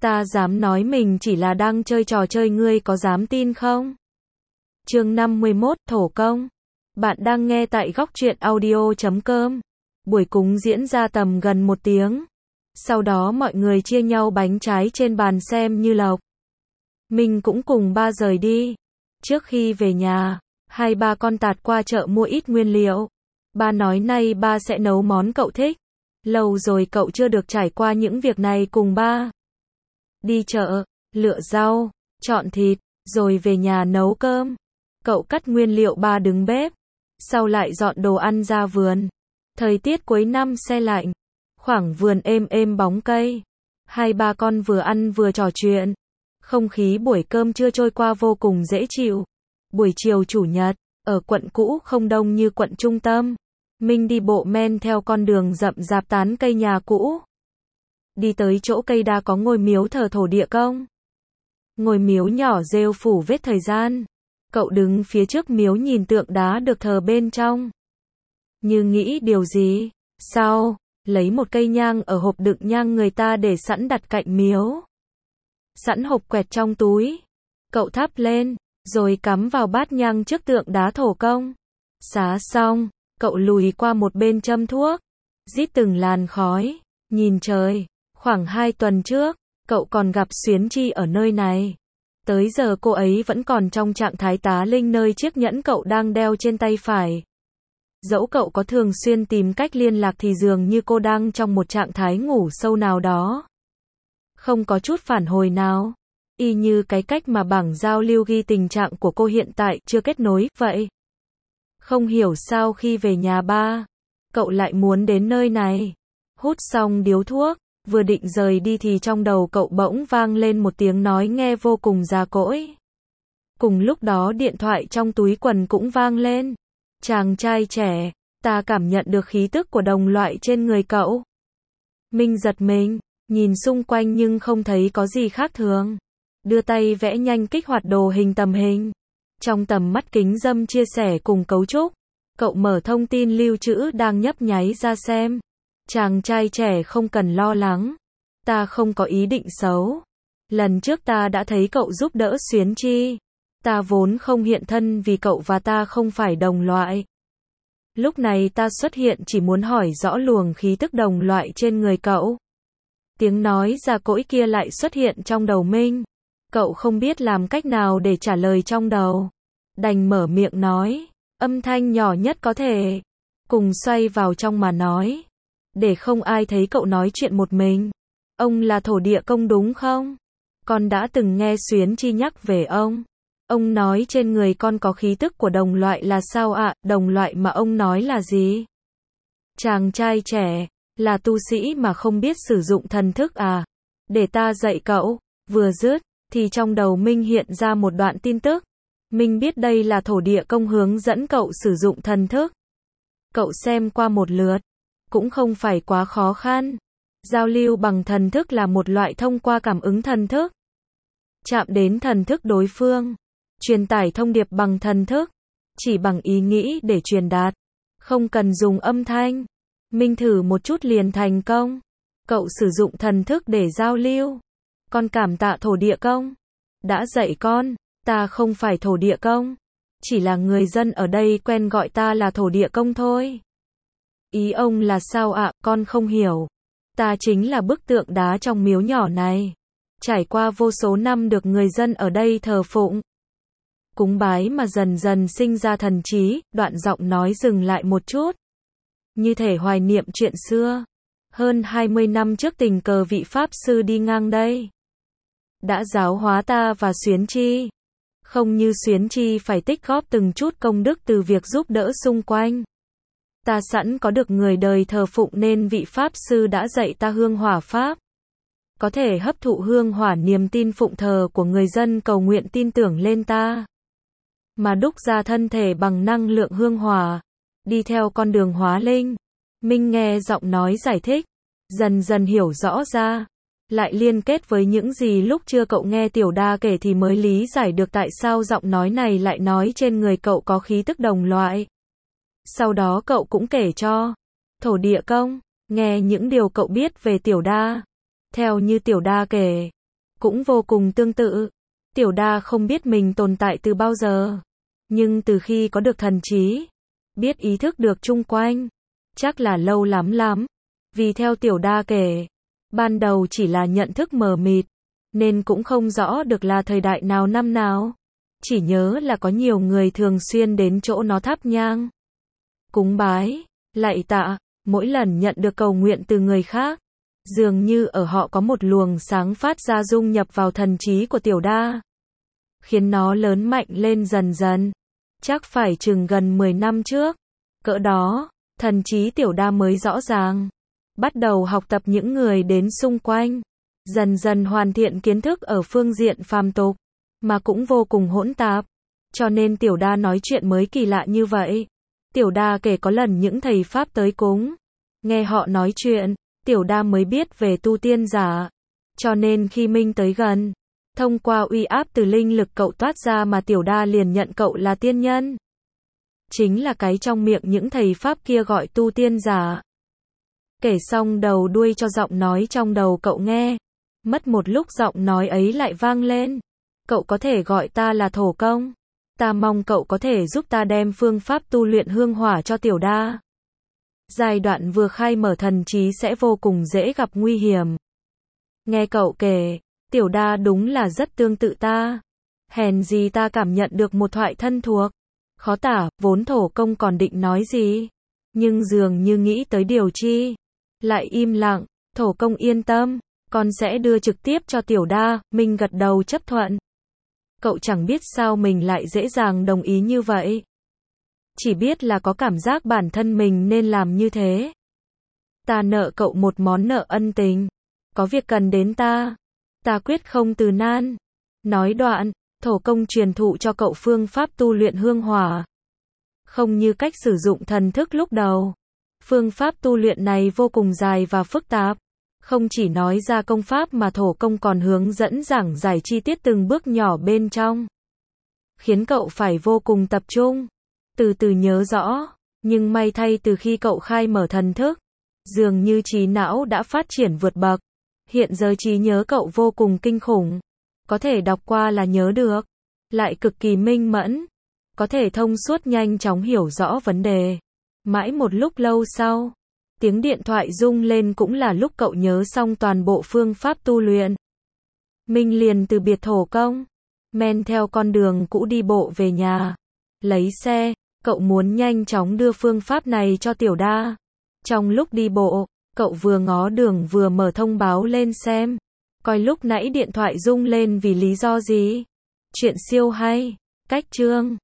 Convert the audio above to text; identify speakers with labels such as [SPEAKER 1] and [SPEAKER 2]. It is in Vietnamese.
[SPEAKER 1] Ta dám nói mình chỉ là đang chơi trò chơi, ngươi có dám tin không? Chương 51, Thổ Công. Bạn đang nghe tại goctruyện.audio.com. Buổi cúng diễn ra tầm gần 1 tiếng. Sau đó mọi người chia nhau bánh trái trên bàn xem như lộc. Mình cũng cùng ba rời đi. Trước khi về nhà, hai ba con tạt qua chợ mua ít nguyên liệu. Ba nói nay ba sẽ nấu món cậu thích. Lâu rồi cậu chưa được trải qua những việc này cùng ba. Đi chợ, lựa rau, chọn thịt, rồi về nhà nấu cơm. Cậu cắt nguyên liệu, ba đứng bếp. Sau lại dọn đồ ăn ra vườn. Thời tiết cuối năm se lạnh. Khoảng vườn êm êm bóng cây. Hai ba con vừa ăn vừa trò chuyện. Không khí buổi cơm trưa trôi qua vô cùng dễ chịu. Buổi chiều chủ nhật, ở quận cũ không đông như quận trung tâm. Minh đi bộ men theo con đường rậm rạp tán cây nhà cũ. Đi tới chỗ cây đa có ngôi miếu thờ thổ địa công. Ngôi miếu nhỏ rêu phủ vết thời gian. Cậu đứng phía trước miếu nhìn tượng đá được thờ bên trong. Như nghĩ điều gì. Sau, lấy một cây nhang ở hộp đựng nhang người ta để sẵn đặt cạnh miếu. Sẵn hộp quẹt trong túi. Cậu thắp lên, rồi cắm vào bát nhang trước tượng đá thổ công. Xá xong, cậu lùi qua một bên châm thuốc. Rít từng làn khói, nhìn trời. Khoảng 2 tuần trước, cậu còn gặp Xuyến Chi ở nơi này. Tới giờ cô ấy vẫn còn trong trạng thái tá linh nơi chiếc nhẫn cậu đang đeo trên tay phải. Dẫu cậu có thường xuyên tìm cách liên lạc thì dường như cô đang trong một trạng thái ngủ sâu nào đó. Không có chút phản hồi nào. Y như cái cách mà bảng giao lưu ghi tình trạng của cô hiện tại chưa kết nối vậy. Không hiểu sao khi về nhà ba, cậu lại muốn đến nơi này. Hút xong điếu thuốc, vừa định rời đi thì trong đầu cậu bỗng vang lên một tiếng nói nghe vô cùng già cỗi. Cùng lúc đó điện thoại trong túi quần cũng vang lên. Chàng trai trẻ, ta cảm nhận được khí tức của đồng loại trên người cậu. Minh giật mình, nhìn xung quanh nhưng không thấy có gì khác thường. Đưa tay vẽ nhanh kích hoạt đồ hình tầm hình. Trong tầm mắt kính râm chia sẻ cùng cấu trúc, cậu mở thông tin lưu trữ đang nhấp nháy ra xem. Chàng trai trẻ không cần lo lắng. Ta không có ý định xấu. Lần trước ta đã thấy cậu giúp đỡ Xuyến Chi. Ta vốn không hiện thân vì cậu và ta không phải đồng loại. Lúc này ta xuất hiện chỉ muốn hỏi rõ luồng khí tức đồng loại trên người cậu. Tiếng nói già cỗi kia lại xuất hiện trong đầu Minh. Cậu không biết làm cách nào để trả lời trong đầu. Đành mở miệng nói. Âm thanh nhỏ nhất có thể. Cùng xoay vào trong mà nói. Để không ai thấy cậu nói chuyện một mình. Ông là thổ địa công đúng không? Con đã từng nghe Xuyến Chi nhắc về ông. Ông nói trên người con có khí tức của đồng loại là sao ạ? Đồng loại mà ông nói là gì? Chàng trai trẻ, là tu sĩ mà không biết sử dụng thần thức à? Để ta dạy cậu. Vừa dứt, thì trong đầu Minh hiện ra một đoạn tin tức. Minh biết đây là thổ địa công hướng dẫn cậu sử dụng thần thức. Cậu xem qua một lượt. Cũng không phải quá khó khăn. Giao lưu bằng thần thức là một loại thông qua cảm ứng thần thức. Chạm đến thần thức đối phương. Truyền tải thông điệp bằng thần thức. Chỉ bằng ý nghĩ để truyền đạt. Không cần dùng âm thanh. Minh thử một chút liền thành công. Cậu sử dụng thần thức để giao lưu. Con cảm tạ thổ địa công. Đã dạy con. Ta không phải thổ địa công. Chỉ là người dân ở đây quen gọi ta là thổ địa công thôi. Ý ông là sao ạ? Con không hiểu. Ta chính là bức tượng đá trong miếu nhỏ này. Trải qua vô số năm được người dân ở đây thờ phụng. Cúng bái mà dần dần sinh ra thần trí. Đoạn giọng nói dừng lại một chút. Như thể hoài niệm chuyện xưa. Hơn 20 năm trước tình cờ vị Pháp Sư đi ngang đây. Đã giáo hóa ta và Xuyến Chi. Không như Xuyến Chi phải tích góp từng chút công đức từ việc giúp đỡ xung quanh. Ta sẵn có được người đời thờ phụng nên vị Pháp Sư đã dạy ta hương hỏa Pháp. Có thể hấp thụ hương hỏa niềm tin phụng thờ của người dân cầu nguyện tin tưởng lên ta. Mà đúc ra thân thể bằng năng lượng hương hỏa. Đi theo con đường hóa linh. Minh nghe giọng nói giải thích. Dần dần hiểu rõ ra. Lại liên kết với những gì lúc chưa cậu nghe Tiểu Đa kể thì mới lý giải được tại sao giọng nói này lại nói trên người cậu có khí tức đồng loại. Sau đó cậu cũng kể cho thổ địa công nghe những điều cậu biết về Tiểu Đa. Theo như Tiểu Đa kể, cũng vô cùng tương tự. Tiểu đa không biết mình tồn tại từ bao giờ. Nhưng từ khi có được thần trí, biết ý thức được chung quanh, chắc là lâu lắm lắm. Vì theo tiểu đa kể, ban đầu chỉ là nhận thức mờ mịt, nên cũng không rõ được là thời đại nào năm nào. Chỉ nhớ là có nhiều người thường xuyên đến chỗ nó thắp nhang, cúng bái, lạy tạ, mỗi lần nhận được cầu nguyện từ người khác. Dường như ở họ có một luồng sáng phát ra dung nhập vào thần trí của tiểu đa, khiến nó lớn mạnh lên dần dần. Chắc phải chừng gần 10 năm trước, cỡ đó, thần trí tiểu đa mới rõ ràng. Bắt đầu học tập những người đến xung quanh, dần dần hoàn thiện kiến thức ở phương diện phàm tục, mà cũng vô cùng hỗn tạp. Cho nên tiểu đa nói chuyện mới kỳ lạ như vậy. Tiểu đa kể có lần những thầy Pháp tới cúng, nghe họ nói chuyện, tiểu đa mới biết về tu tiên giả. Cho nên khi Minh tới gần, thông qua uy áp từ linh lực cậu toát ra mà tiểu đa liền nhận cậu là tiên nhân. Chính là cái trong miệng những thầy Pháp kia gọi tu tiên giả. Kể xong đầu đuôi cho giọng nói trong đầu cậu nghe. Mất một lúc giọng nói ấy lại vang lên. Cậu có thể gọi ta là Thổ Công. Ta mong cậu có thể giúp ta đem phương pháp tu luyện hương hỏa cho tiểu đa. Giai đoạn vừa khai mở thần trí sẽ vô cùng dễ gặp nguy hiểm. Nghe cậu kể, tiểu đa đúng là rất tương tự ta. Hèn gì ta cảm nhận được một thoại thân thuộc. Khó tả, vốn Thổ Công còn định nói gì. Nhưng dường như nghĩ tới điều chi. Lại im lặng. Thổ Công yên tâm, con sẽ đưa trực tiếp cho tiểu đa. Minh gật đầu chấp thuận. Cậu chẳng biết sao mình lại dễ dàng đồng ý như vậy. Chỉ biết là có cảm giác bản thân mình nên làm như thế. Ta nợ cậu một món nợ ân tình. Có việc cần đến ta quyết không từ nan. Nói đoạn, Thổ Công truyền thụ cho cậu phương pháp tu luyện hương hỏa. Không như cách sử dụng thần thức lúc đầu. Phương pháp tu luyện này vô cùng dài và phức tạp. Không chỉ nói ra công pháp mà Thổ Công còn hướng dẫn giảng giải chi tiết từng bước nhỏ bên trong. Khiến cậu phải vô cùng tập trung, từ từ nhớ rõ. Nhưng may thay từ khi cậu khai mở thần thức, dường như trí não đã phát triển vượt bậc. Hiện giờ trí nhớ cậu vô cùng kinh khủng. Có thể đọc qua là nhớ được. Lại cực kỳ minh mẫn. Có thể thông suốt nhanh chóng hiểu rõ vấn đề. Mãi một lúc lâu sau, tiếng điện thoại rung lên cũng là lúc cậu nhớ xong toàn bộ phương pháp tu luyện. Minh liền từ biệt Thổ Công, men theo con đường cũ đi bộ về nhà. Lấy xe, cậu muốn nhanh chóng đưa phương pháp này cho tiểu đa. Trong lúc đi bộ, cậu vừa ngó đường vừa mở thông báo lên xem. Coi lúc nãy điện thoại rung lên vì lý do gì. Chuyện siêu hay. Cách chương